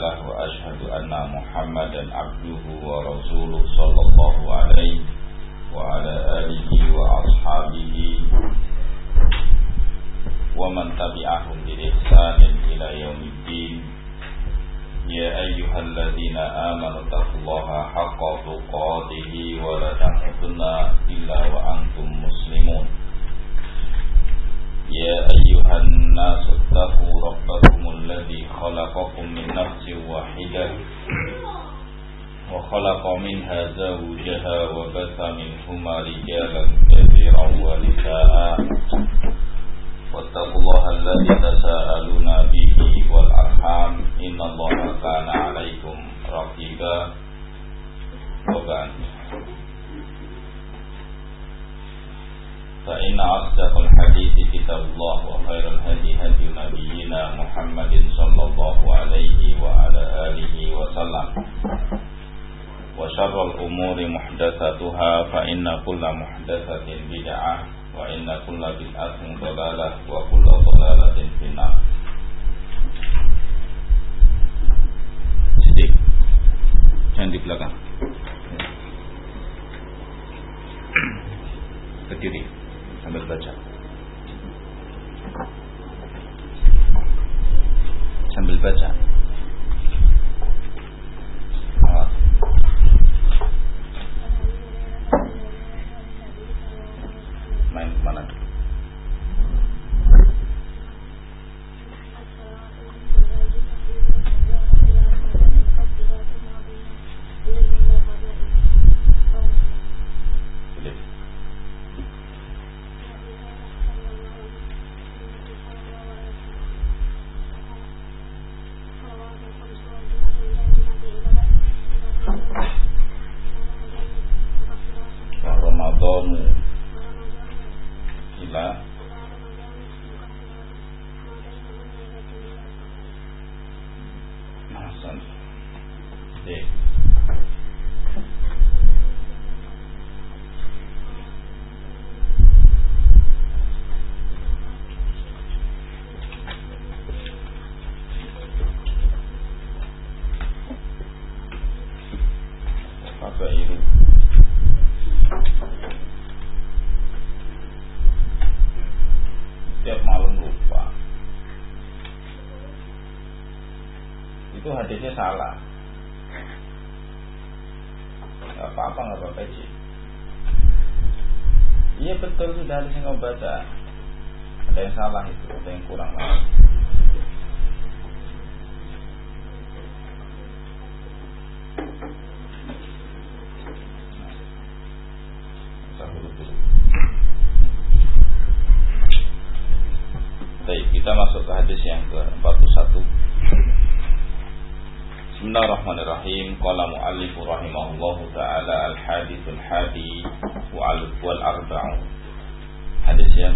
له وأشهد أن محمدا عبده ورسوله صلى الله عليه وعلى آله وأصحابه ومن تبعهم بإحسان إلى يوم الدين. يا أيها الذين آمنوا اتقوا الله حق تقاته ولا تموتن إلا وأنتم مسلمون. يا أيها الناس اتقوا ربكم الذي خلقكم من نفس واحدة وخلق منها زوجها وبث منهما رجالا كثيرا ونساء واتقوا الله الذي تساءلون به والأرحام إن الله كان عليكم رقيبا. وبعد فإن أصدق الحديث كتاب الله وخير الهدي هدي نبينا محمد صلى الله عليه وعلى آله وسلم وشر الأمور محدثاتها فإن كل محدثة بدعة وإن كل بدعة ضلالة وكل ضلالة في النار. Sedih, jangan di belakang. Berdiri sambil baca. Sambil baca. Main kemana? Setiap malam lupa. Itu hadisnya salah. Gak apa-apa, gak apa-apa sih. Iya betul, sudah harusnya nggak baca. Ada yang salah itu, ada yang kurang lagi. Baik, kita masuk ke hadis yang ke-41. Bismillahirrahmanirrahim. Qala mu'allif rahimahullahu ta'ala al-hadithul hadi wal arba'un. Hadis yang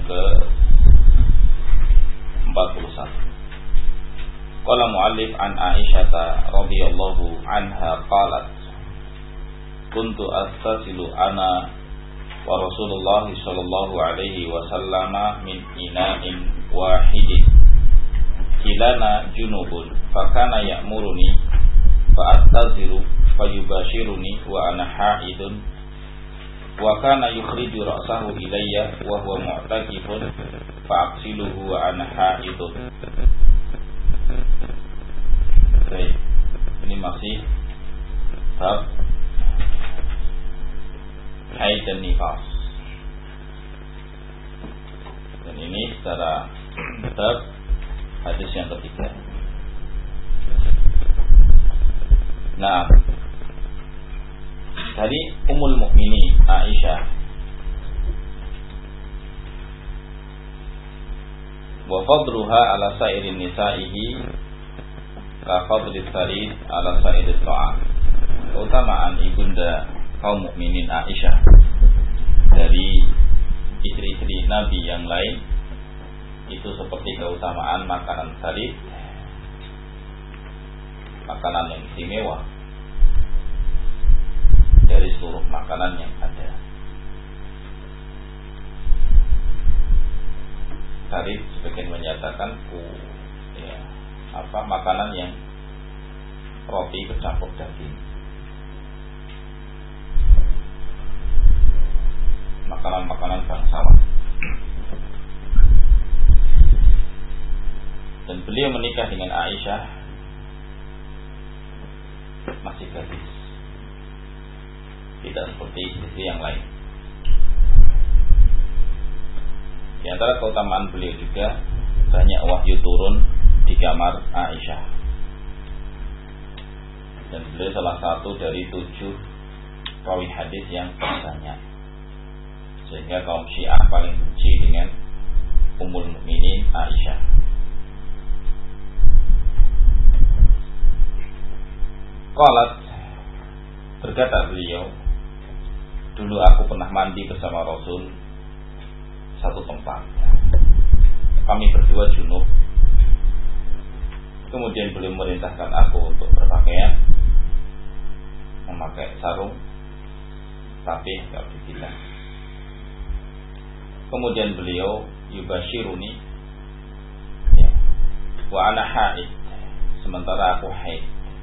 ke-41. Qala mu'allif an Aisyah radhiyallahu anha qalat kuntu astasilu ana wa Rasulullah sallallahu alaihi wasallam min ina'in wahidin kilana junubun fakana ya'muruni fa'attaziru fayubashiruni wa ana ha'idun wa kana yukhriju ra'sahu ilayya wa huwa mu'takifun fa'aksiluhu wa ana ha'idun. Baik, ini masih bab haid dan nifas. Dan ini secara bab hadis yang ketiga. Nah, dari Ummul Mukminin Aisyah, wa fadluha ala sa'irin nisa'ihi ka fadlis sarid ala sa'idit ta'am. Keutamaan ibunda kaum mukminin Aisyah dari istri-istri Nabi yang lain itu seperti keutamaan makanan sarid, makanan yang istimewa dari seluruh makanan yang ada. Tadi sebagian menyatakan makanan yang roti bercampur daging. Makanan-makanan bangsawan. Dan beliau menikah dengan Aisyah masih gadis, tidak seperti istri yang lain. Di antara keutamaan beliau juga banyak wahyu turun di kamar Aisyah. Dan beliau salah satu dari 7 rawi hadis yang banyak, sehingga kaum Syiah paling benci dengan Ummul Mukminin Aisyah. Qalat, berkata beliau, dulu aku pernah mandi bersama Rasul satu tempat. Kami berdua junub. Kemudian beliau merintahkan aku untuk berpakaian, memakai sarung, tapi tidak dibilang. Kemudian beliau yubashiruni, ya, wa ana haid, sementara aku haid.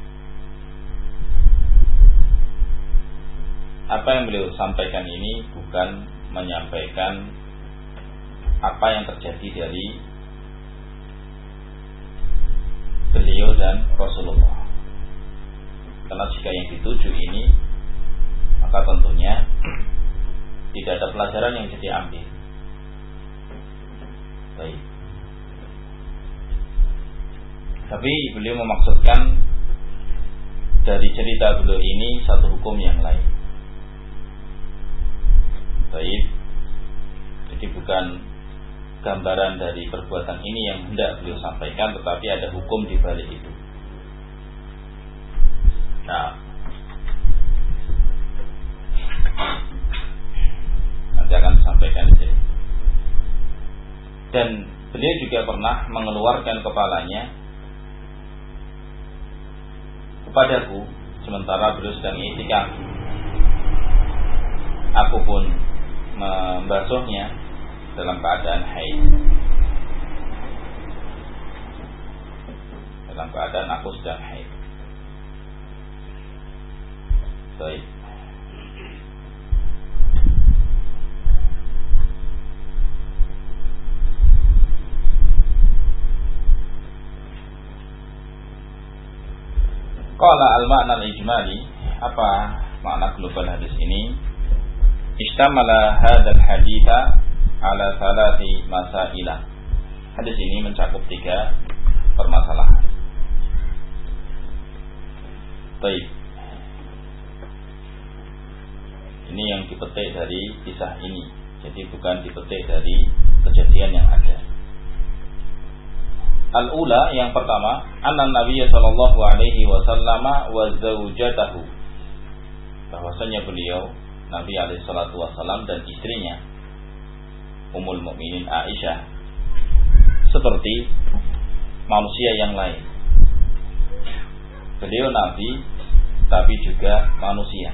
Apa yang beliau sampaikan ini bukan menyampaikan apa yang terjadi dari beliau dan Rasulullah. Karena jika yang dituju ini, maka tentunya tidak ada pelajaran yang bisa diambil. Baik. Tapi beliau memaksudkan dari cerita beliau ini satu hukum yang lain. Baik. Jadi bukan gambaran dari perbuatan ini yang hendak beliau sampaikan, tetapi ada hukum di balik itu. Nah, nanti akan disampaikan di sini. Dan beliau juga pernah mengeluarkan kepalanya kepadaku sementara beliau sedang i'tikaf. Aku pun membasuhnya dalam keadaan haid. Dalam keadaan aku sedang haid. Baik. Qala al-ma'na al-ijmali, apa makna global hadis ini? Istamala hadzal haditha ala salati masailah. Hadis ini mencakup 3 permasalahan. Baik. Ini yang dipetik dari kisah ini. Jadi bukan dipetik dari kejadian yang ada. Al-ula, yang pertama, anna Nabiy sallallahu alaihi wasallam wa zaujatahu, bahwasanya beliau Nabi alaihi salatu wasallam dan istrinya Ummul Mukminin Aisyah seperti manusia yang lain. Beliau Nabi tapi juga manusia.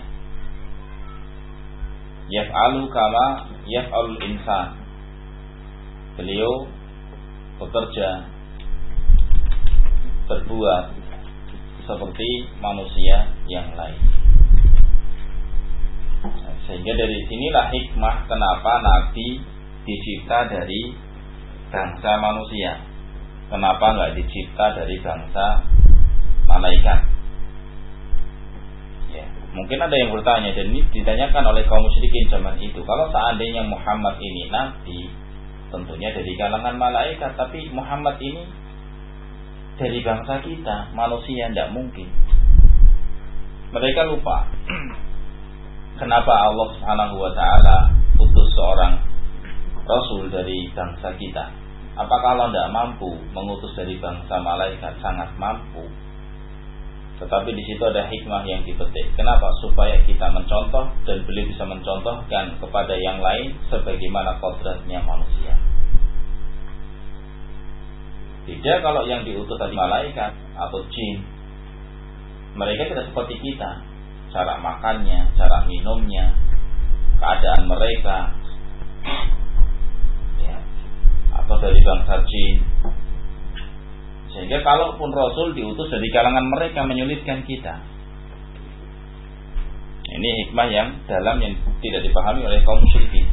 Yaf'alu kama yaf'alul insan. Beliau bekerja, berbuat seperti manusia yang lain. Sehingga dari sinilah hikmah kenapa Nabi dicipta dari bangsa manusia. Kenapa enggak dicipta dari bangsa malaikat? Ya, mungkin ada yang bertanya, dan ini ditanyakan oleh kaum musyrikin zaman itu. Kalau seandainya Muhammad ini Nabi, tentunya dari kalangan malaikat, tapi Muhammad ini dari bangsa kita, manusia, tidak mungkin. Mereka lupa kenapa Allah Subhanahu wa ta'ala utus seorang Rasul dari bangsa kita. Apakah Allah tidak mampu mengutus dari bangsa malaikat? Sangat mampu. Tetapi di situ ada hikmah yang dipetik. Kenapa? Supaya kita mencontoh dan beliau bisa mencontohkan kepada yang lain sebagaimana kodratnya manusia. Tidak kalau yang diutus dari malaikat atau jin, mereka tidak seperti kita. Cara makannya, cara minumnya, keadaan mereka, ya, atau dari bangsa jin Sehingga kalaupun Rasul diutus dari kalangan mereka menyulitkan kita. Ini hikmah yang dalam yang tidak dipahami oleh kaum musyrikin.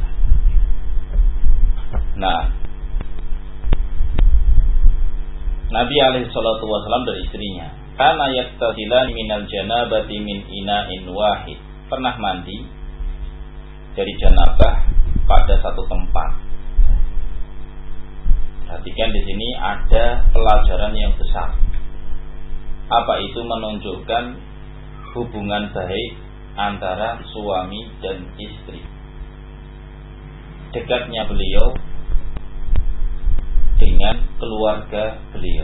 Nah, Nabi alaihi salatu wasallam dari istrinya, kana yaktasilan minal janabati min ina'in wahid. Pernah mandi dari janabah pada satu tempat. Perhatikan di sini ada pelajaran yang besar. Apa itu? Menunjukkan hubungan baik antara suami dan istri. Dekatnya beliau dengan keluarga beliau.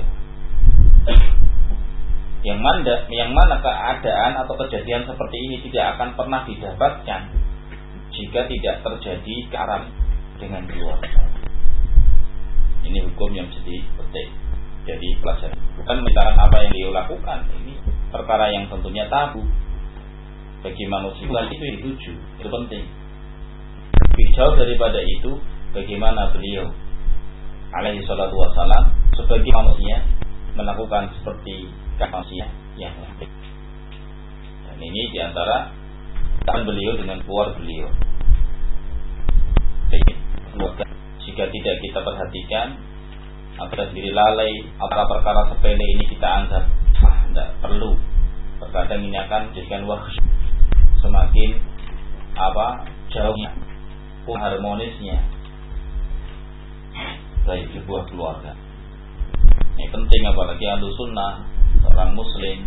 Yang mana keadaan atau kejadian seperti ini tidak akan pernah didapatkan jika tidak terjadi karam dengan keluarga. Ini hukum yang jadi penting. Jadi pelajaran bukan menceritakan apa yang dia lakukan. Ini perkara yang tentunya tabu bagi manusia. Itu dituju, itu penting. Jauh daripada itu, bagaimana beliau alaihi salatu wassalam sebagai manusia melakukan seperti manusia yang lain. Dan ini diantara tangan beliau dengan keluarga beliau. Jika tidak kita perhatikan, agar diri lalai, perkara sepele ini kita anggap tidak perlu. Terkadang ini akan menjadikan semakin jauhnya, harmonisnya baik sebuah keluarga. Ini penting, apalagi ahlu sunnah, orang muslim.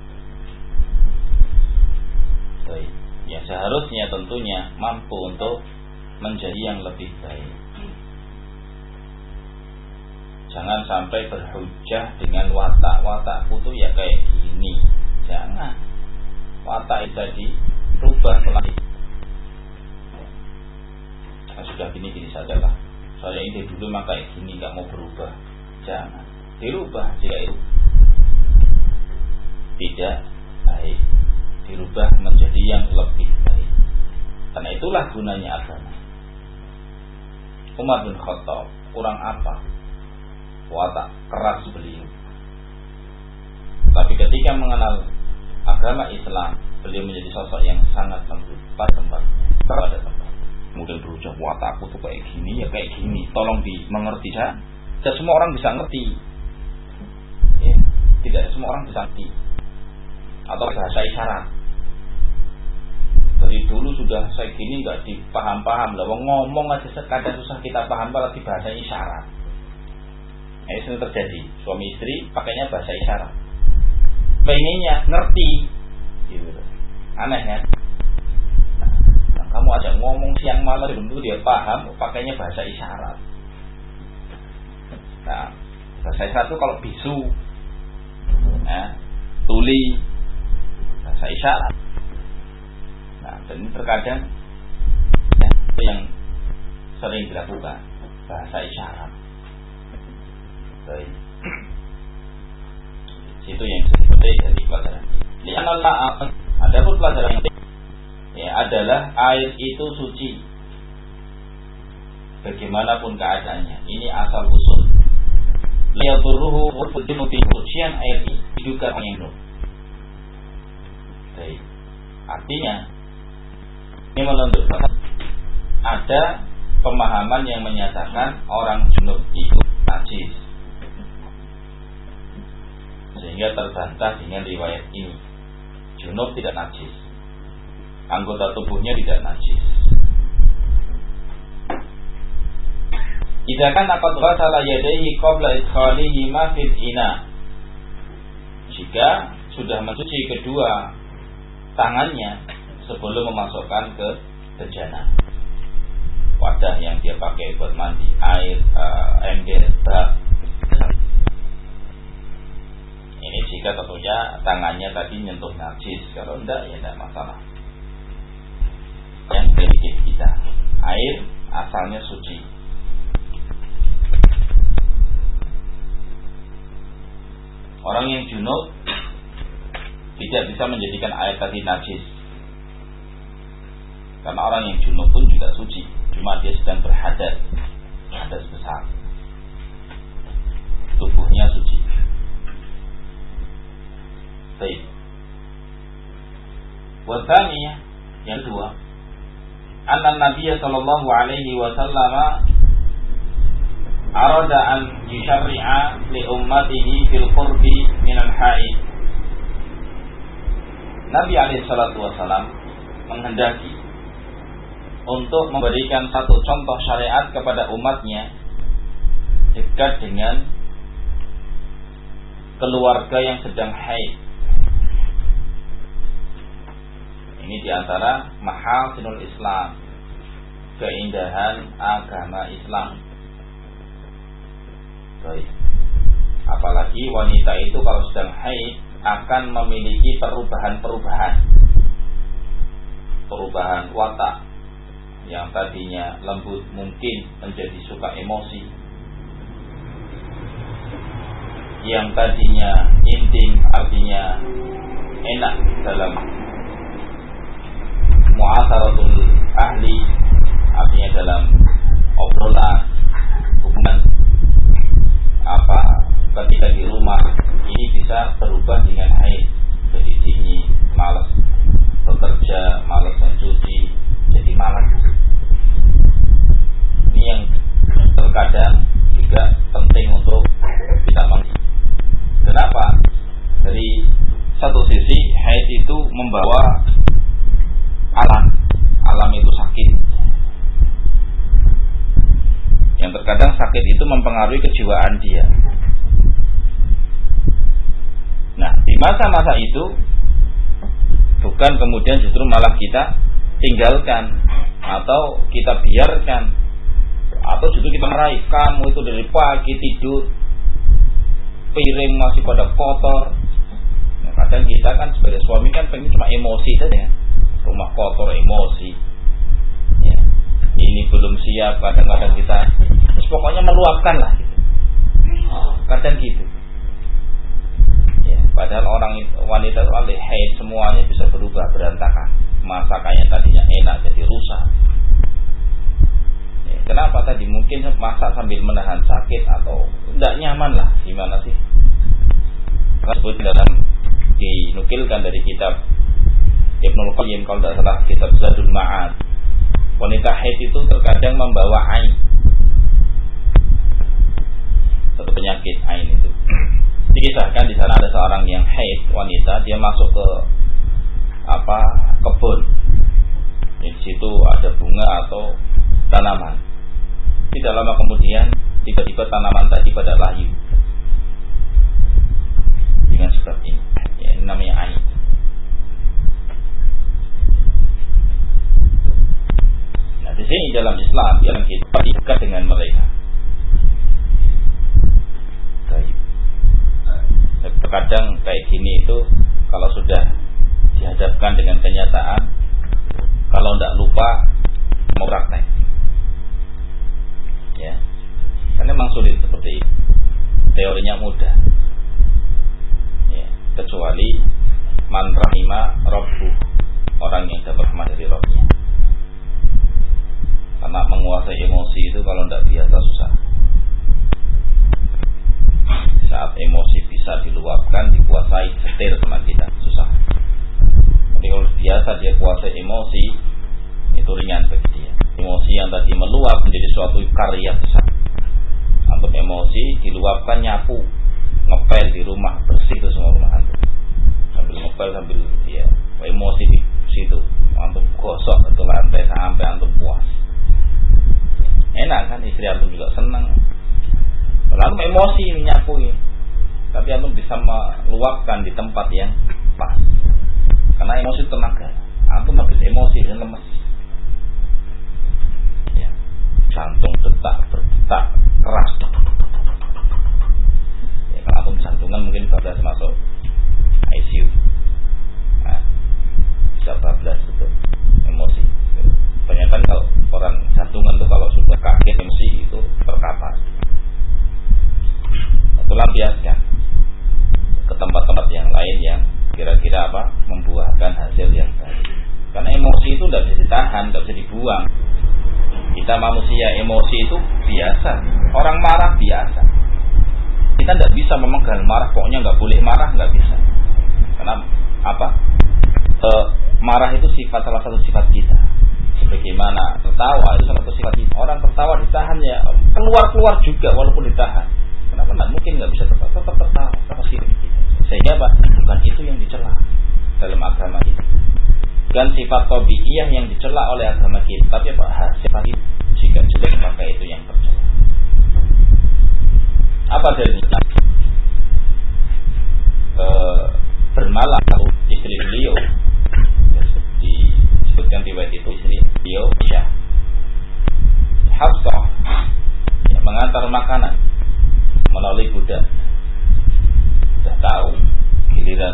Baik, ya seharusnya tentunya mampu untuk menjadi yang lebih baik. Jangan sampai berhujah dengan watakku tuh ya kayak gini. Jangan. Watak itu tadi rubah pelan. Sudah gini saja lah. Saya ini dulu maka kayak gini, nggak mau berubah. Jangan dirubah jika itu tidak baik. Dirubah menjadi yang lebih baik. Karena itulah gunanya agama. Umar bin Khattab kurang apa? Watak keras beliau. Tapi ketika mengenal agama Islam, beliau menjadi sosok yang sangat lembut pada tempat. Kemudian berucap, watakku tuh kayak gini, ya kayak gini. Tolong dimengerti ya. Tidak semua orang bisa ngerti. Ya, tidak semua orang bisa ngerti. Atau bahasa isyarat. Dari dulu sudah saya gini nggak dipaham-paham. Lah ngomong aja sekadar susah kita paham, apalagi bahasa isyarat. Ini sering terjadi, suami istri pakainya bahasa isyarat. Pengennya ngerti, gitu. Aneh kan? Nah, kamu ajak ngomong siang malam belum tentu dia paham, pakainya bahasa isyarat. Nah, bahasa isyarat itu kalau bisu, tuli, bahasa isyarat. Nah, dan ini terkadang itu yang sering dilakukan, bahasa isyarat. Baik. Itu yang disebut dari pelajaran. Ada pun pelajaran yang adalah air itu suci. Bagaimanapun keadaannya, ini asal usul. Liyadurruhu wujudun fi sucian air ini juga menyentuh. Baik. Artinya ini menunjukkan ada pemahaman yang menyatakan orang junub itu najis. Sehingga terbantah dengan riwayat ini. Junub tidak najis, anggota tubuhnya tidak najis. Idza kana qad ghasala yadayhi qabla idkhalihi ma fil ina. Jika sudah mencuci kedua tangannya sebelum memasukkan ke bejana, wadah yang dia pakai buat mandi, air, ember, bak. Ini jika tentunya tangannya tadi nyentuh najis. Kalau enggak ya enggak masalah. Yang sedikit kita, air asalnya suci. Orang yang junub tidak bisa menjadikan air tadi najis. Karena orang yang junub pun juga suci, cuma dia sedang berhadas, hadas besar. Tubuhnya suci. Baik. Wasaniyah, yang kedua, anna Nabi sallallahu alaihi wasallam arada an yusyarri'a li ummatihi fil qurbi min al-haid. Nabi alaihi salatu wasallam menghendaki untuk memberikan satu contoh syariat kepada umatnya dekat dengan keluarga yang sedang haid. Ini diantara mahasinul Islam, keindahan agama Islam. Baik. Apalagi wanita itu kalau sedang haid akan memiliki perubahan watak, yang tadinya lembut mungkin menjadi suka emosi, yang tadinya intim artinya enak dalam mu'asaratul ahli, artinya dalam obrolan hubungan ketika di rumah, ini bisa berubah dengan haid, jadi dingin, malas bekerja, malas mencuci, jadi malas. Ini yang terkadang juga penting untuk kita mengerti. Kenapa? Dari satu sisi haid itu membawa alam itu sakit, yang terkadang sakit itu mempengaruhi kejiwaan dia. Nah, di masa-masa itu bukan kemudian justru malah kita tinggalkan atau kita biarkan, atau justru kita meraih, kamu itu dari pagi tidur piring masih pada kotor. Nah, kadang kita kan sebagai suami kan pengen cuma emosi saja, rumah kotor emosi ya. Ini belum siap, kadang-kadang kita pokoknya meluapkan lah gitu. Kadang gitu ya, padahal wanita itu oleh haid semuanya bisa berubah, berantakan. Masakannya tadinya enak jadi rusak ya. Kenapa tadi? Mungkin masak sambil menahan sakit atau tidak nyaman lah, gimana sih? Tersebut dalam dinukilkan dari kitab Ibnul Qayyim, kalau tidak salah kitab Zadul Ma'ad, wanita haid itu terkadang membawa ain, satu penyakit ain itu. Dikisahkan di sana ada seorang yang haid wanita, dia masuk ke kebun. Di situ ada bunga atau tanaman. Tidak lama kemudian tiba-tiba tanaman tadi pada layu. Dengan sebab ini, ya, ini namanya ain. Nah, di sini dalam Islam yang kita dekat dengan mereka. Terkadang kayak gini itu kalau sudah dihadapkan dengan kenyataan, kalau tidak lupa mau praktek ya, karena memang sulit seperti itu. Teorinya mudah ya, kecuali man rahima rabbu, orang yang dapat rahmat dari Rabbnya. Karena menguasai emosi itu kalau tidak biasa susah. Saat emosi bisa diluapkan, dikuasai, setir sama kita, susah. Tapi kalau biasa dia kuasai emosi, itu ringan bagi dia. Emosi yang tadi meluap menjadi suatu karya besar. Antum emosi diluapkan, nyapu, ngepel di rumah, bersih itu semua rumah antum. Sambil ngepel sambil ya, emosi di situ, antum gosok itu lantai sampai antum puas. Enak kan, istri antum juga senang. Lalu emosi menyapu ini, tapi antum bisa meluapkan di tempat yang pas. Karena emosi tenaga, antum habis emosi dan lemes. Ya, jantung berdetak keras. Ya, kalau antum jantungan mungkin 12 masuk ICU. Nah, bisa 12 itu emosi. Ternyata kalau orang jantungan itu kalau sudah kaget emosi itu terkapas. Lampiaskan ke tempat-tempat yang lain yang kira-kira membuahkan hasil yang baik. Karena emosi itu tidak bisa ditahan, tidak bisa dibuang. Kita manusia emosi itu biasa. Orang marah biasa. Kita tidak bisa memegang marah, pokoknya nggak boleh marah, nggak bisa. Karena apa? Marah itu salah satu sifat kita. Sebagaimana tertawa itu salah satu sifat kita. Orang tertawa ditahan ya, keluar juga walaupun ditahan. Kenapa nggak mungkin nggak bisa tetap tertawa? Apa sih kita? Sehingga apa? Bukan itu yang dicela dalam agama kita. Bukan sifat tabiiyah yang dicela oleh agama kita, tapi apa? Sifat itu jika jelek maka itu yang tercela. Apa dalilnya? Bermalam istri beliau disebutkan riwayat itu istri beliau Aisyah Hafsah yang mengantar makanan melalui budak. Sudah tahu giliran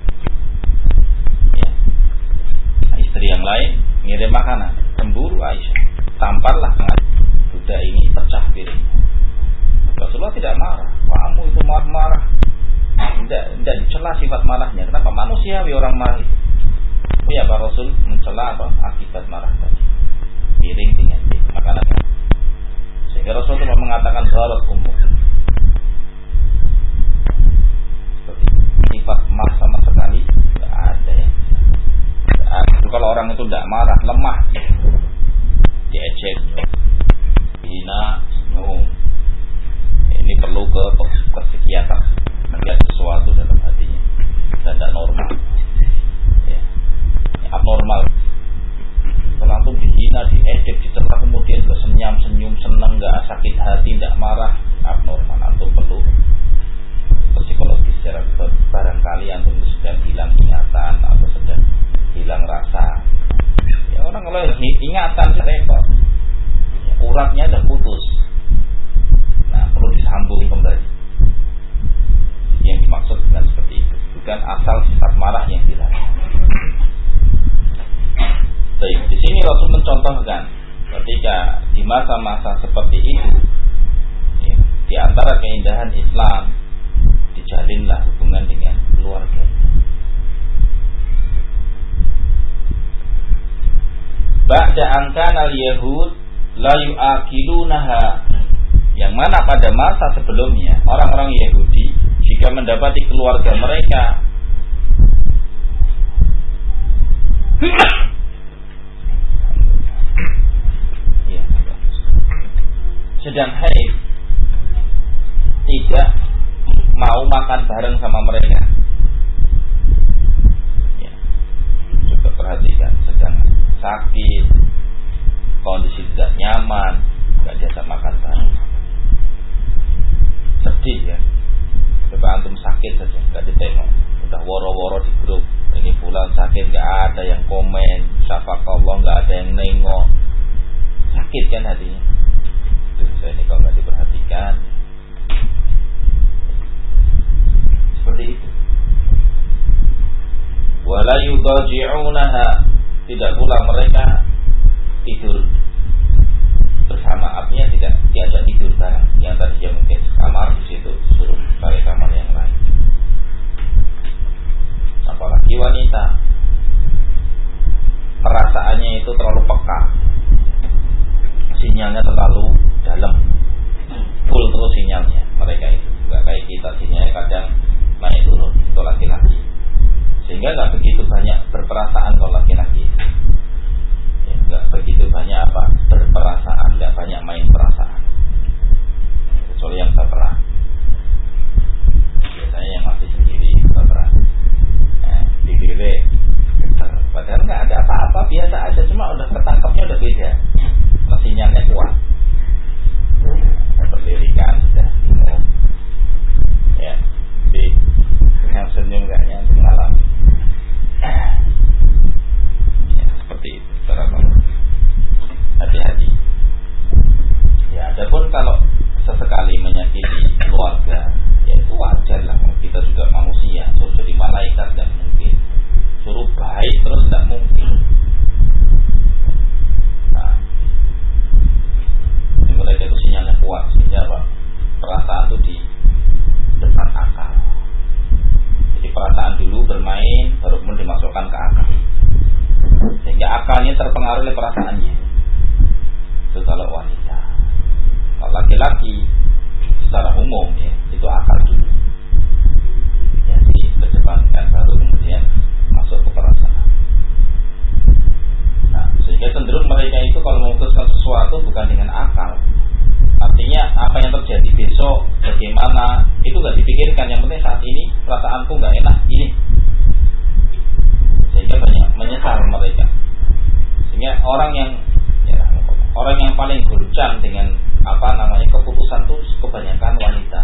ya, istri yang lain ngirim makanan, cemburu Aisyah, tamparlah budak ini pecah piring. Rasulullah tidak marah, kamu itu marah. Tidak dicela sifat marahnya. Kenapa manusiawi orang marah itu? Ya Pak Rasul mencela apa? Akibat marah tadi. Piring dengan makanan. Sehingga Rasulullah mengatakan zarat umur. Seperti sifat marah sama sekali tidak ada yang bisa. Kalau orang itu tidak marah, lemah, diejek, hina, senyum. Ini perlu ke psikiater. Melihat sesuatu dalam hatinya dan tidak normal ya, abnormal. Kalau antum dihina, diejek, dicela kemudian juga senyum, senang, nggak sakit hati, tidak marah, abnormal. Antum perlu psikologis secara barangkali antum sedang hilang ingatan atau sedang hilang rasa ya. Orang kalau ingatan repot ya, uratnya sudah putus, nah perlu disambung kembali. Yang dimaksud dengan seperti itu bukan asal sifat marah yang dilarang. Baik, di sini Rasul mencontohkan ketika di masa-masa seperti itu ya, di antara keindahan Islam dijalinlah hubungan dengan keluarga. Ba'da angkana al-yahud la yu'akilunaha, yang mana pada masa sebelumnya orang-orang Yahudi jika mendapati keluarga mereka sedang haid, tidak mau makan bareng sama mereka ya. Coba perhatikan, sedang sakit, kondisi tidak nyaman, gak diajak makan bareng, sedih ya. Coba antum sakit saja, gak ditengok, udah woro-woro di grup, ini pulang sakit, gak ada yang komen, syafakallah, gak ada yang nengok, sakit kan hatinya. Saya ini kalau gak diperhatikan seperti itu. Wala yudaji'unaha, tidak pula mereka tidur bersama, artinya tidak diajak tidur bareng. Yang tadinya mungkin kamar di situ suruh cari kamar yang lain. Apalagi wanita, perasaannya itu terlalu peka, sinyalnya terlalu dalam, full terus sinyalnya. Mereka itu nggak kayak kita, sinyalnya kadang naik turun. Itu laki-laki, sehingga nggak begitu banyak berperasaan kalau laki-laki. Nggak begitu banyak apa berperasaan, nggak banyak main perasaan, kecuali yang baperan. Biasanya yang masih sendiri baperan, dibile, padahal nggak ada apa-apa, biasa aja, cuma udah ketangkapnya udah beda, sinyalnya kuat, berlirikan sudah bingung ya. Jadi yang senyum kayaknya untuk mengalami ya, seperti itu. Hati-hati ya. Adapun kalau sesekali menyakiti keluarga ya itu wajar lah, kita juga manusia. Suruh jadi malaikat tidak mungkin, suruh baik terus tidak mungkin. Nah, mereka itu sinyalnya kuat, sehingga apa? Perasaan itu di depan akal. Jadi perasaan dulu bermain, baru kemudian dimasukkan ke akal, sehingga akalnya terpengaruh oleh perasaannya. Itu kalau wanita. Kalau laki-laki secara umum ya, itu akal dulu ya, jadi kedepankan baru kemudian bagaimana, itu nggak dipikirkan. Yang penting saat ini perasaanku nggak enak ini, sehingga banyak menyesal mereka. Sehingga orang yang paling goncang dengan keputusan itu kebanyakan wanita.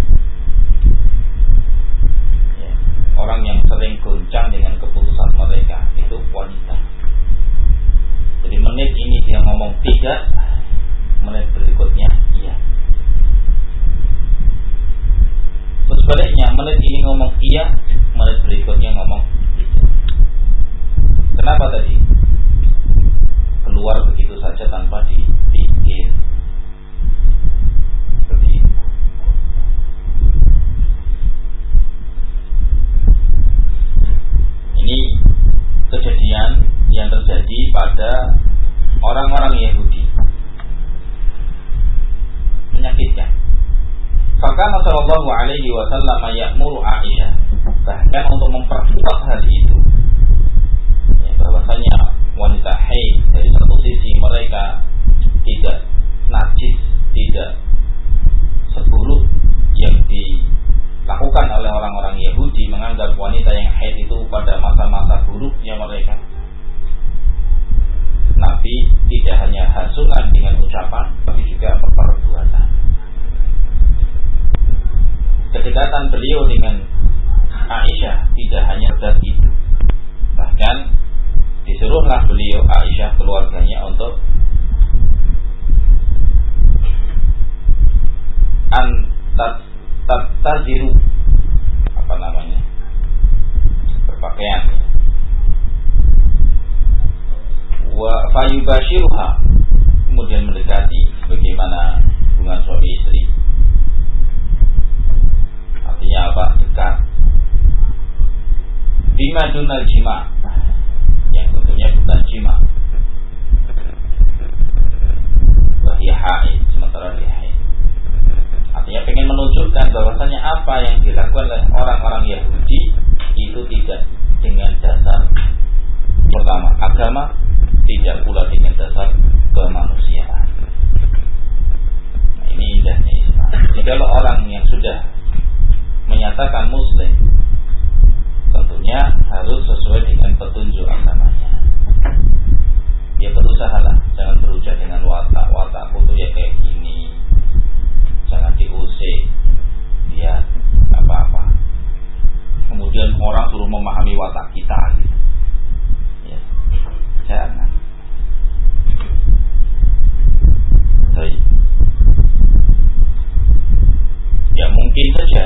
Ya, orang yang sering goncang dengan keputusan mereka itu wanita. Jadi menit ini dia ngomong tidak, menit berikutnya iya. Terus sebaliknya, menit ini ngomong iya, menit berikutnya ngomong tidak. Kenapa tadi? Keluar begitu saja tanpa dipikir. Seperti itu. Ini kejadian yang terjadi pada orang-orang Yahudi. Menyakitkan. Bahkan Sallallahu Alaihi Wasallam ya'muru Aisyah, bahkan untuk memperkuat hal itu, ya, bahwasanya wanita haid dari satu sisi mereka tidak najis, tidak seburuk yang dilakukan oleh orang-orang Yahudi, menganggap wanita yang haid itu pada masa-masa buruknya mereka. Nabi tidak hanya hasulan dengan ucapan, tapi juga perbuatan. Kedekatan beliau dengan Aisyah tidak hanya sekedar itu, bahkan disuruhlah beliau Aisyah keluarganya untuk taziru berpakaian, wa fayubashiruha, kemudian mendekati bagaimana hubungan suami istri. Artinya apa? Dekat. Bima dunal jima, yang tentunya bukan jima. Wahia haid, sementara dia haid. Artinya pengen menunjukkan bahwasanya apa yang dilakukan oleh orang-orang Yahudi itu tidak dengan dasar pertama agama, tidak pula dengan dasar kemanusiaan. Nah, ini indahnya Islam. Jika orang yang sudah menyatakan Muslim, tentunya harus sesuai dengan petunjuk agamanya. Dia berusahalah, jangan berujar dengan watakku tuh ya kayak gini, jangan diusik, dia apa-apa. Kemudian orang suruh memahami watak kita, gitu. Ya, jangan. Baik. Ya mungkin saja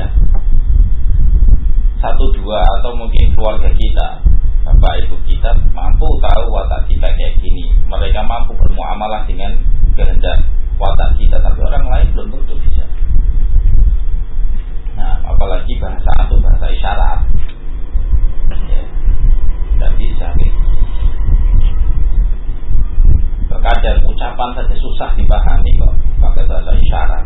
1, 2 atau mungkin keluarga kita, bapak ibu kita mampu tahu watak kita kayak gini, mereka mampu bermuamalah dengan kehendak watak kita, tapi orang lain belum tentu bisa. Nah, apalagi bahasa atau bahasa isyarat, ya, tidak bisa. Terkadang ucapan saja susah dipahami kok pakai bahasa isyarat.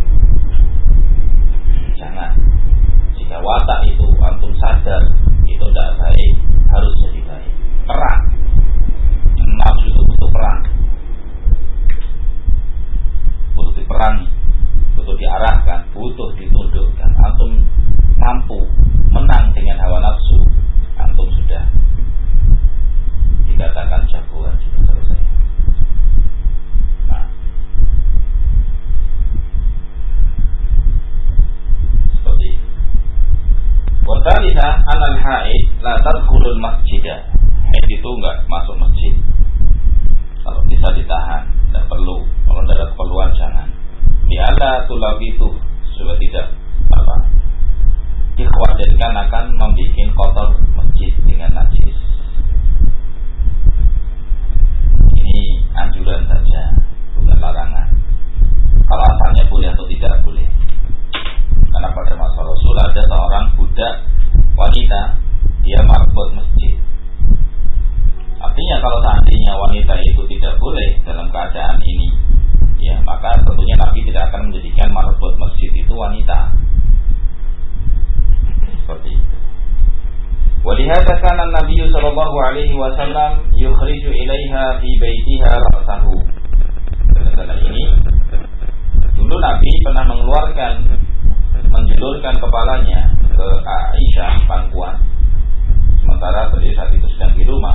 Jangan. Jika watak itu antum sadar itu tidak baik, harus jadi baik. Perang, nafsu itu butuh perang, butuh diperangi, butuh diarahkan, butuh ditundukkan. Antum mampu menang dengan hawa nafsu, antum sudah dikatakan jagoan, sudah selesai. Nah, seperti itu. Wasalisa anal haid la tadkhulul masjidah. Haid itu enggak masuk masjid. Kalau bisa ditahan, tidak perlu. Kalau tidak ada keperluan jangan. Biala tulabitu, supaya tidak dikhawatirkan akan membuat kotor masjid dengan najis. Ini anjuran saja, bukan larangan. Kalau asalnya boleh atau tidak boleh. Karena pada masa Rasul ada seorang budak wanita, dia marbot masjid. Artinya kalau seandainya wanita itu tidak boleh dalam keadaan ini, ya maka tentunya Nabi tidak akan menjadikan marbot masjid itu wanita. Seperti itu. Walihada kana Nabi sallallahu alaihi wasallam yukhriju ilaiha fi baitiha ra'sahu. Karena ini dulu Nabi pernah mengeluarkan menjulurkan kepalanya ke Aisyah pangkuan, sementara beliau saat itu sedang di rumah,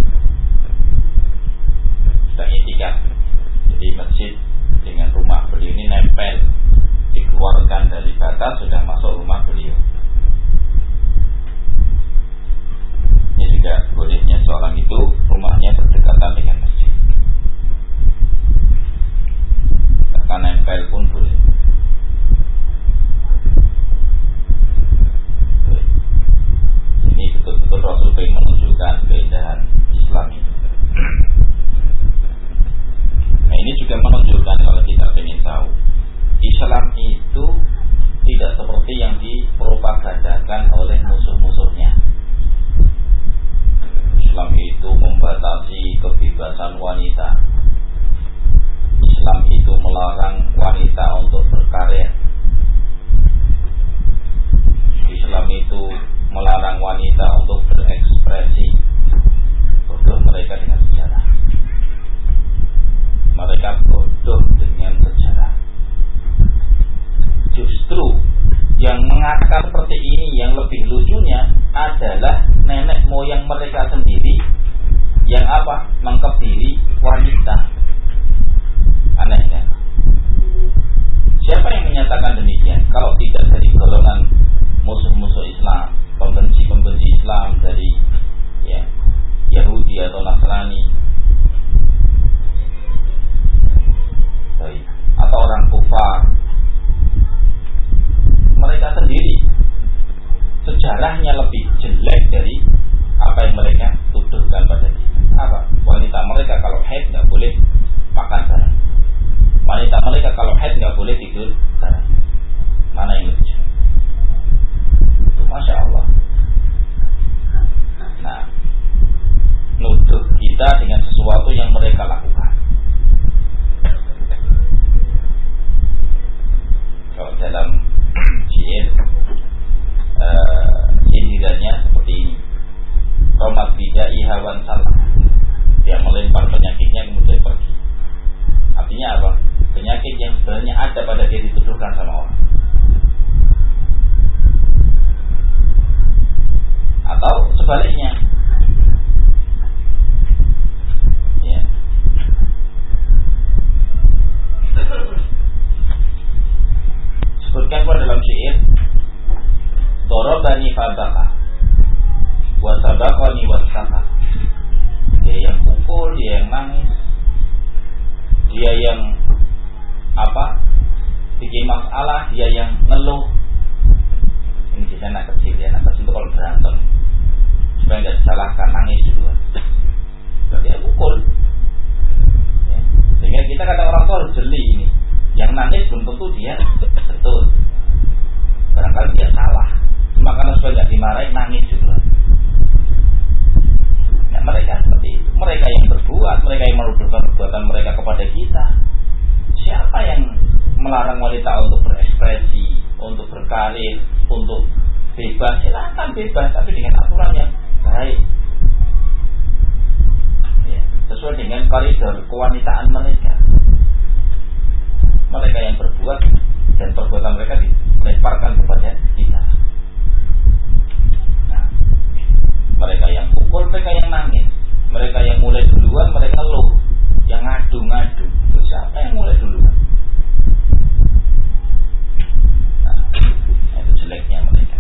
sedang i'tikaf. Jadi masjid dengan rumah beliau ini nempel, dikeluarkan dari batas sudah masuk rumah beliau. Ini juga bolehnya seorang itu rumahnya berdekatan dengan masjid, bahkan nempel pun boleh. Ini betul-betul Rasul ingin menunjukkan keindahan Islam itu. Nah, ini juga menunjukkan kalau kita ingin tahu Islam itu tidak seperti yang dipropagandakan oleh musuh-musuhnya. Islam itu membatasi kebebasan wanita. Islam itu melarang wanita untuk berkarya. Islam itu melarang wanita untuk berekspresi. Bodoh mereka dengan sejarah. Mereka bodoh dengan sejarah. Justru yang mengatakan seperti ini, yang lebih lucunya adalah nenek moyang mereka sendiri yang apa? Mengkebiri wanita. Aneh kan? Siapa yang menyatakan demikian? Kalau tidak dari golongan musuh-musuh Islam, pembenci-pembenci Islam dari Yahudi atau Nasrani, atau orang kufar. Mereka sendiri sejarahnya lebih jelek dari apa yang mereka tuduhkan pada kita. Apa? Wanita mereka kalau haid nggak boleh makan bareng. Wanita mereka kalau haid nggak boleh tidur bareng. Mana yang lebih jelek? Itu Masya Allah. Nah, nuduh kita dengan sesuatu yang mereka lakukan. Kalau dalam syair sindirannya seperti ini, Romat bidai hawan salah, dia melempar penyakitnya kemudian pergi. Artinya apa? Penyakit yang sebenarnya ada pada dia dituduhkan sama orang. Atau sebaliknya, ya. Sebutkan pula dalam syair, Dorobani fabaka wa sabaqani wasaka. Dia yang pukul, dia yang nangis, dia yang bikin masalah, dia yang ngeluh. Ini biasanya anak kecil, ya. Anak kecil itu kalau berantem supaya tidak disalahkan, nangis duluan. Berarti dia pukul, ya. Sehingga kita kata orang tua harus jeli ini. Yang nangis belum tentu dia betul, barangkali dia salah, cuma karena supaya tidak dimarahin nangis juga. Nah, mereka seperti itu. Mereka yang berbuat, mereka yang menuduhkan perbuatan mereka kepada kita. Siapa yang melarang wanita untuk berekspresi, untuk berkarir, untuk bebas? Silakan bebas, tapi dengan aturan yang baik, ya, sesuai dengan koridor kewanitaan mereka. Mereka yang berbuat dan perbuatan mereka dilemparkan kepada kita. Nah, mereka yang pukul, mereka yang nangis, mereka yang mulai duluan, mereka loh, yang ngadu-ngadu. Itu siapa yang mulai duluan? Nah, itu jeleknya mereka.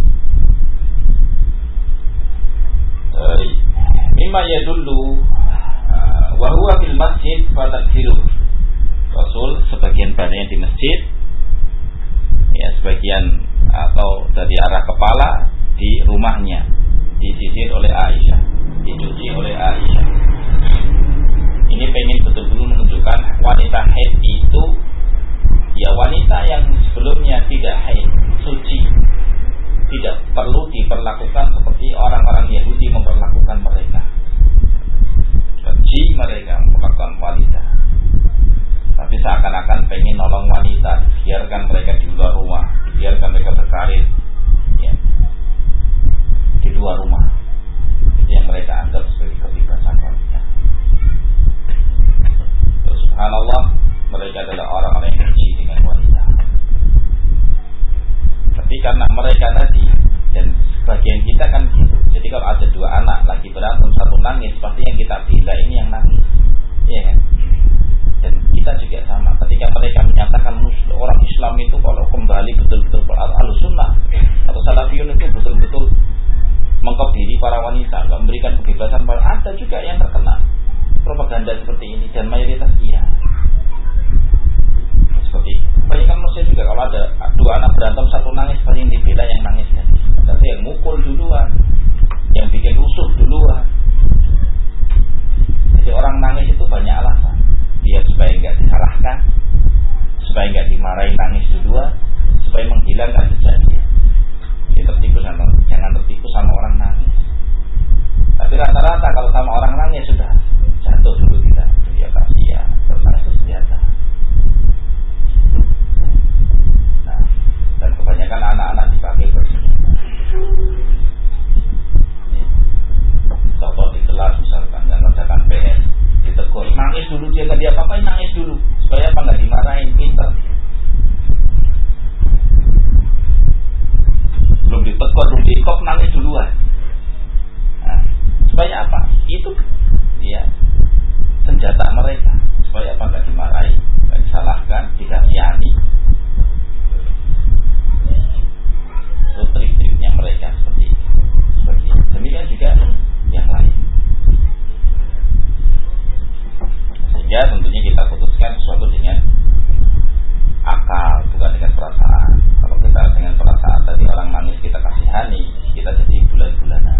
Mimma yadullu wa huwa fil masjid fatakfiru. Rasul sebagian badannya di masjid, ya, sebagian atau dari arah kepala di rumahnya, disisir oleh Aisyah, dicuci oleh Aisyah. Ini pengen betul-betul menunjukkan wanita haid itu, ya, wanita yang sebelumnya tidak haid, suci, tidak perlu diperlakukan seperti orang-orang Yahudi memperlakukan mereka. Benci mereka memperlakukan wanita, tapi seakan-akan pengen nolong wanita, biarkan mereka di luar rumah, biarkan mereka berkarir, ya, di luar rumah. pasti yang kita bela ini yang nangis, ya kan? Dan kita juga sama. Ketika mereka menyatakan orang Islam itu kalau kembali betul-betul Ahlussunnah atau Salafiyun itu betul-betul mengkebiri para wanita, nggak memberikan kebebasan, ada juga yang terkena propaganda seperti ini dan mayoritas iya. Seperti banyak manusia juga kalau ada dua anak berantem satu nangis pasti yang dibela yang nangis kan. Ada yang mukul duluan, yang bikin rusuh duluan. Jadi orang nangis itu banyak alasan. Dia supaya nggak disalahkan, supaya nggak dimarahi nangis duluan, supaya menghilangkan jejak dia. Dia tertipu jangan tertipu sama orang nangis. Tapi rata-rata kalau sama orang nangis sudah jatuh dulu kita. Dia kasihan, karena itu senjata. Nah, dan kebanyakan anak-anak dipakai bersenjata. Contoh di kelas misalkan nggak ngerjakan PS, ditegur, nangis dulu dia nggak diapa-apain, nangis dulu supaya apa nggak dimarahin, pintar. Belum ditegur, belum diikop, nangis duluan. Nah, supaya apa? Itu dia senjata mereka supaya apa nggak dimarahi, nggak disalahkan, dikasihani. Itu trik-triknya mereka seperti itu. Demikian juga yang lain. Sehingga tentunya kita putuskan sesuatu dengan akal, bukan dengan perasaan. Kalau kita dengan perasaan tadi orang nangis kita kasihani, kita jadi bulan-bulanan.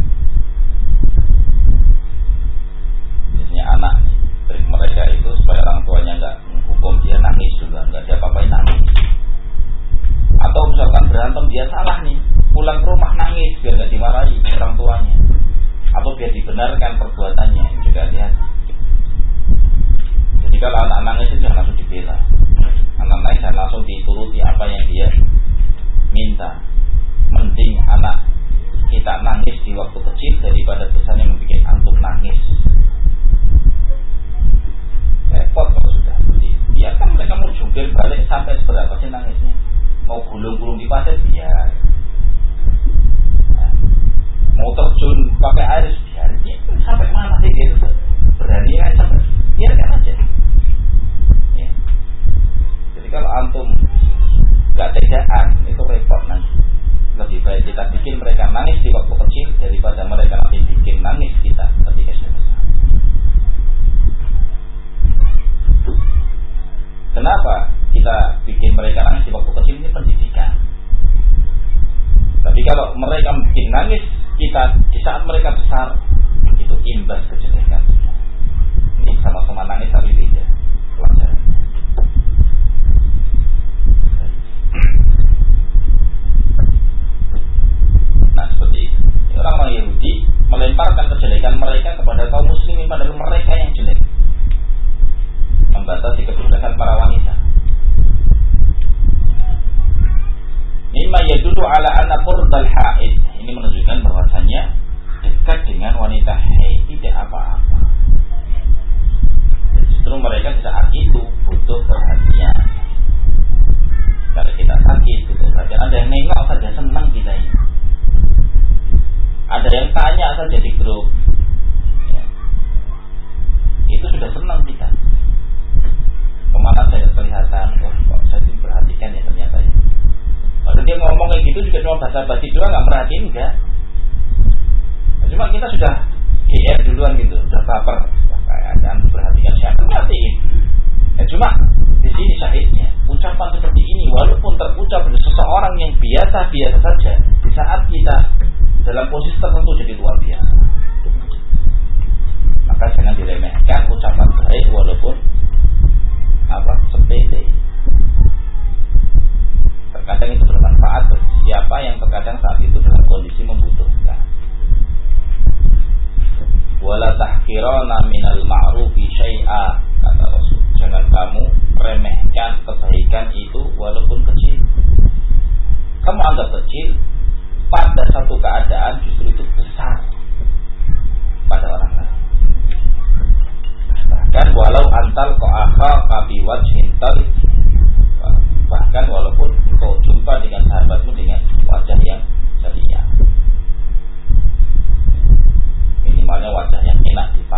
Biasanya anak trik mereka itu supaya orang tuanya nggak menghukum dia nangis juga, nggak dia apa-apain nangis. Atau misalkan berantem dia salah nih, pulang ke rumah nangis biar nggak dimarahi orang tuanya, atau biar dibenarkan perbuatannya, juga hati-hati. Jadi kalau anak nangis itu jangan langsung dibela, anak nangis jangan langsung dituruti apa yang dia minta. Mending anak kita nangis di waktu kecil daripada kesannya membuat antum nangis. Repot kalau sudah. Biarkan mereka mau jungkir balik sampai seberapa sih nangisnya. Mau gulung-gulung di pasir biar. Nah, mau terjun pakai air biar. Sampai mana sih dia itu berani kan sampai biarkan aja. Ya. Jadi kalau antum nggak tegaan itu repot nanti. Lebih baik kita bikin mereka nangis di waktu kecil daripada mereka nanti bikin nangis kita ketika sudah besar. Kenapa kita bikin mereka nangis di waktu kecil? Ini pendidikan. Tapi kalau mereka bikin nangis kita di saat mereka besar, itu imbas kejelekan. Ini sama-sama nangis tapi beda pelajaran. Nah seperti itu. Orang-orang Yahudi melemparkan kejelekan mereka kepada kaum muslimin, padahal mereka yang jelek, membatasi kebebasan para wanita. Mimma yadullu ala anna qurbal haid. Ini menunjukkan bahwasanya dekat dengan wanita haid tidak apa-apa. Justru mereka di saat itu butuh perhatian. Kalau kita sakit butuh perhatian. Ada yang nengok saja senang kita ini. Ada yang tanya saja di grup, ya. Itu sudah senang kita. Kemana saya kelihatan, wah kok saya diperhatikan ya ternyata ya. Padahal dia ngomong kayak gitu juga cuma basa-basi doang, nggak merhatiin enggak. Nah, cuma kita sudah GR duluan gitu, sudah baper. Jangan perhatikan siapa merhatiin. Ya cuma di sini syahidnya, ucapan seperti ini walaupun terucap oleh seseorang yang biasa-biasa saja, di saat kita dalam posisi tertentu jadi luar biasa. Maka jangan diremehkan ucapan baik walaupun sepele. Terkadang itu bermanfaat bagi siapa yang terkadang saat itu dalam kondisi membutuhkan. Wala tahqirana minal ma'rufi syai'a, kata Rasul. Jangan kamu remehkan kebaikan itu walaupun kecil. Kamu anggap kecil, pada satu keadaan justru itu besar pada orang lain. Bahkan walau antal ko'akha kabiwat hintal, bahkan walaupun kau jumpa dengan sahabatmu dengan wajah yang ceria, minimalnya wajah yang enak dipandang.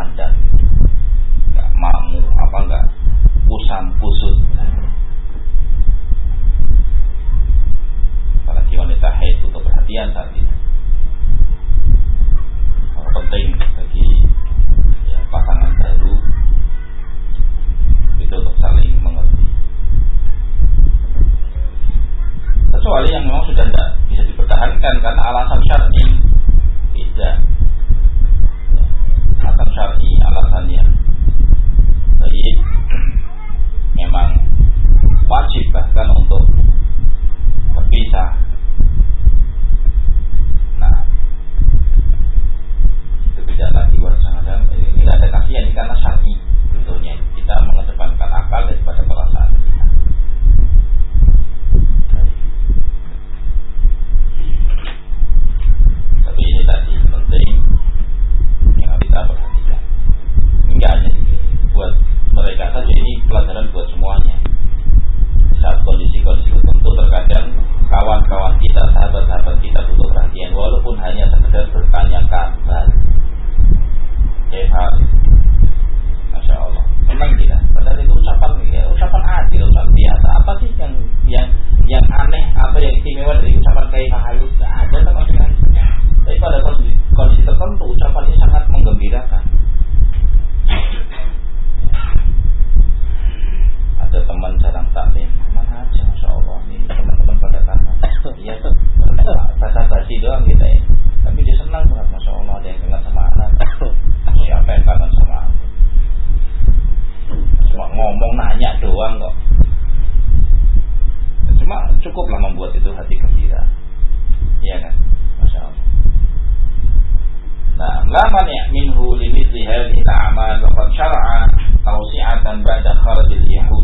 la mani' minhu limithli hadhihi al-a'mal wa qad syara'a tawsi'atan ba'da kharajil yahud.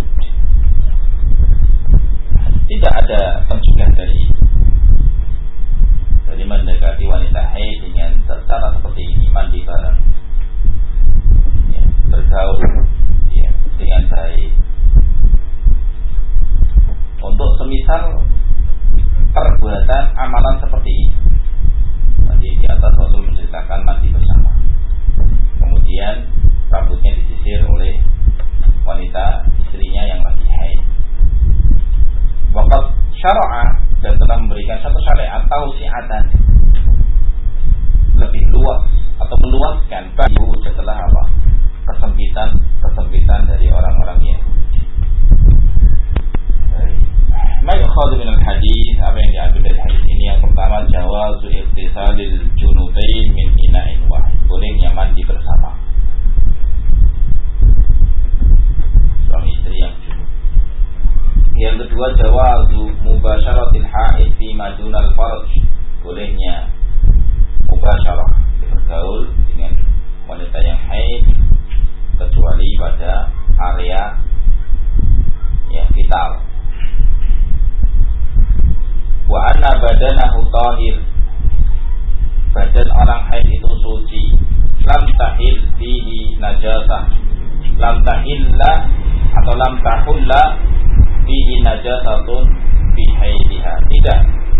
Tidak ada pencegah dari mendekati wanita haid dengan cara seperti ini, mandi bareng, ya, bergaul, ya, dengan baik. Untuk semisal perbuatan amalan seperti ini, tadi di atas Rasul menceritakan mandi bersama, kemudian rambutnya disisir oleh wanita istrinya yang lagi haid. Waqad syara'a, dan telah memberikan satu syariat tausi'atan, lebih luas atau meluaskan bagi setelah apa? Kesempitan dari orang-orang Yahudi. Ma yukhadhu min al-hadis, apa yang diambil dari hadis ini? Yang pertama, jawazu ightisalil junubain min ina'in wahid, bolehnya mandi bersama suami istri yang junub. Yang kedua, jawazu mubasyaratil haid fi madunal farj, bolehnya mubasyarah, bergaul dengan wanita yang haid kecuali pada area yang vital. Wa anna badanahu tahir, badan orang haid itu suci. Lam tahil fihi najasah, lam tahilla atau lam tahulla fihi najasatun fi haidiha, tidak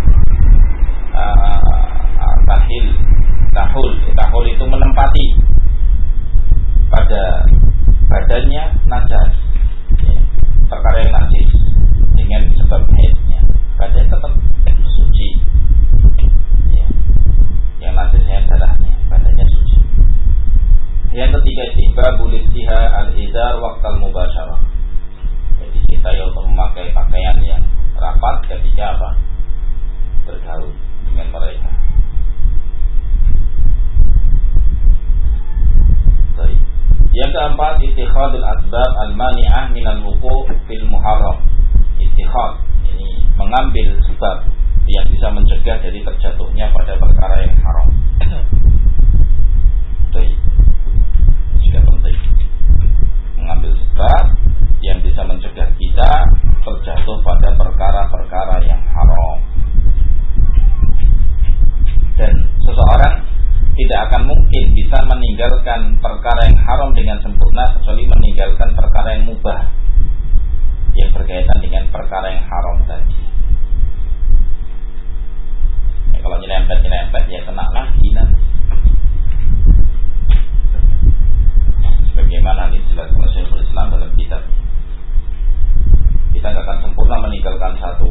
tahul itu menempati pada badannya najas, ya, perkara yang najis dengan sebab haidnya, badan tetap suci, ya, yang najisnya darahnya, badannya suci. Yang ketiga, istihbabul istiha al-izar waqtal mubasyarah, jadi kita yang untuk memakai pakaian yang rapat ketika apa? Bergaul dengan mereka. Yang keempat, ittikhadul asbab al-mani'ah minal wuqu' fil muharram. Ittikhad, ini mengambil sebab yang bisa mencegah dari terjatuhnya pada perkara yang haram. Baik, juga penting mengambil sebab yang bisa mencegah kita terjatuh pada perkara-perkara yang haram. Dan seseorang tidak akan mungkin bisa meninggalkan perkara yang haram dengan sempurna kecuali meninggalkan perkara yang mubah yang berkaitan dengan perkara yang haram tadi. Ya, kalau nyelempet ya kena lagi nanti. Sebagaimana dijelaskan oleh Syekhul Islam dalam kitab, kita tidak akan sempurna meninggalkan satu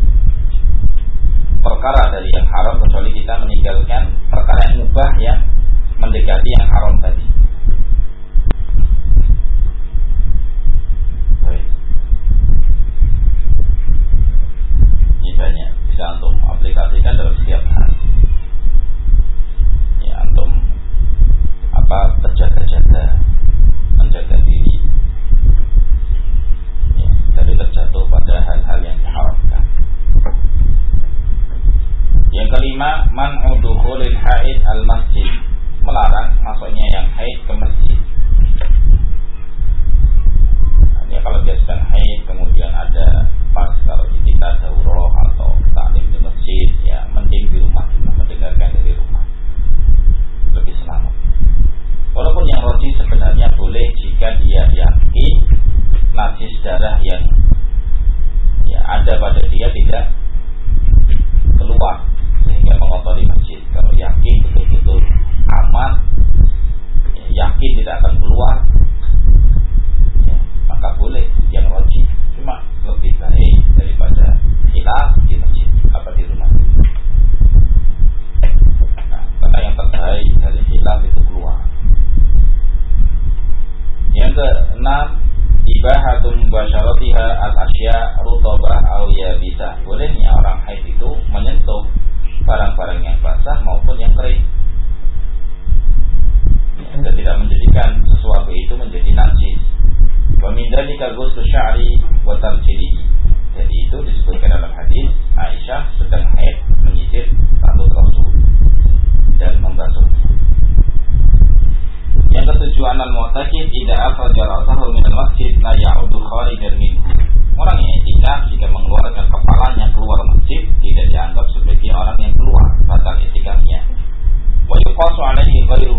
perkara dari yang haram kecuali kita meninggalkan perkara yang mubah yang mendekati yang haram tadi. Baik. Ini banyak bisa antum aplikasikan dalam setiap hari. Ya, antum berjaga-jaga, menjaga diri, ya, dari terjatuh pada hal-hal yang diharamkan. Yang kelima, man'u dukhulil haid al-masjid, melarang masuknya yang haid ke masjid. Ya, kalau dia sedang haid kemudian ada pas kalau kita daurah atau taklim di masjid, ya mending di rumah, mendengarkan dari rumah, lebih selamat. Walaupun yang rajih sebenarnya boleh jika dia yakin najis darah yang ya ada pada dia tidak keluar sehingga mengotori masjid. Kalau yakin betul-betul aman, ya, yakin tidak akan keluar, ya, maka boleh yang rajih. Cuma lebih baik daripada khilaf di masjid apa di rumah. Nah, karena yang terbaik dari khilaf itu keluar. Yang keenam, ibahatun mubasyaratiha al-asya rutabah aw yabisah, bolehnya orang haid itu menyentuh barang-barang yang basah maupun yang kering, ya, dan tidak menjadikan sesuatu itu menjadi najis. Wa min dzalika ghuslu sya'ri wa tarjilihi, jadi itu disebutkan dalam hadis Aisyah sedang haid menyisir rambut Rasul dan membasuhnya. anna al-mu'takif idza akhraja ra'sahu min al-masjid la ya'udu kharijan minhu. Orang yang i'tikaf jika mengeluarkan kepalanya keluar masjid tidak dianggap sebagai orang yang keluar, batal i'tikafnya. Wa yuqasu 'alaihi ghairu